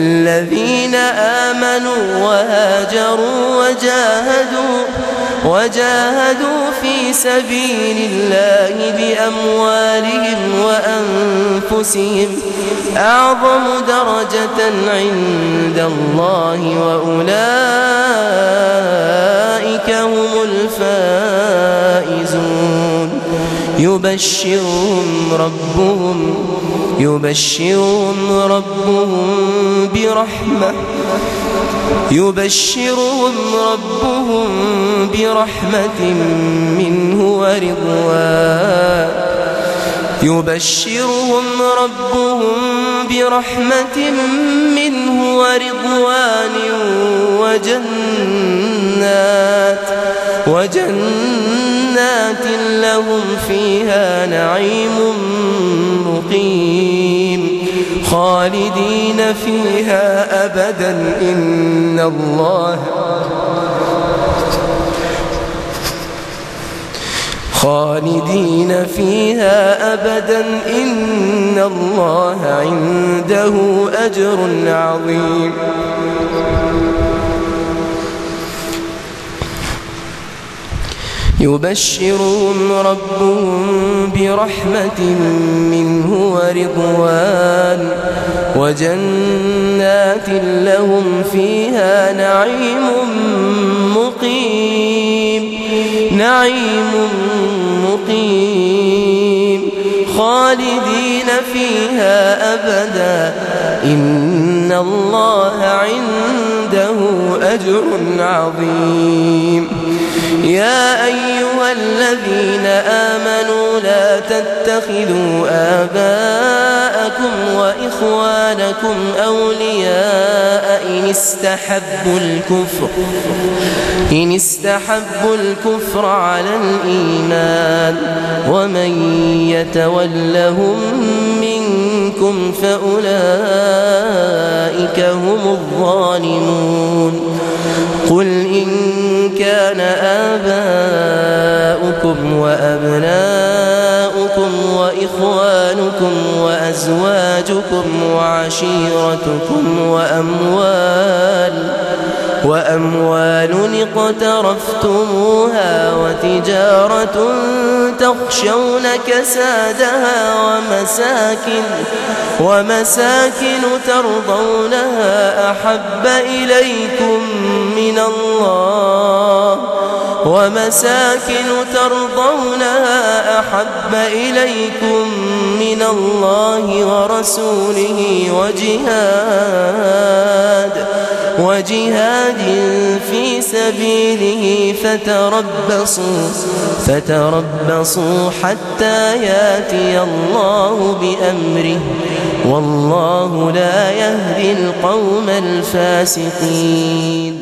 الذين آمنوا وهاجروا وجاهدوا في سبيل الله بأموالهم وأنفسهم أعظم درجة عند الله وأولئك هم الفائزون. يبشرهم ربهم برحمة منه ورضوان وجنات لهم فيها نعيم مقيم خالدين فيها أبدا إن الله عنده أجر عظيم. يبشرهم ربهم برحمة منه ورضوان وجنات لهم فيها نعيم مقيم خالدين فيها أبدا إن الله عنده أجر عظيم. يا أيها الذين آمنوا لا تتخذوا آباءكم وإخوانكم أولياء إن استحبوا الكفر على الإيمان ومن يتولهم منكم فأولئك هم الظالمون. قل إن كان آباؤكم وأبناؤكم وإخوانكم وأزواجكم وعشيرتكم وأموال اقترفتموها وتجارة تخشون كسادها ومساكن ترضونها أحب إليكم من الله ورسوله وجهاد في سبيله فتربصوا حتى ياتي الله بأمره والله لا يهدي القوم الفاسقين.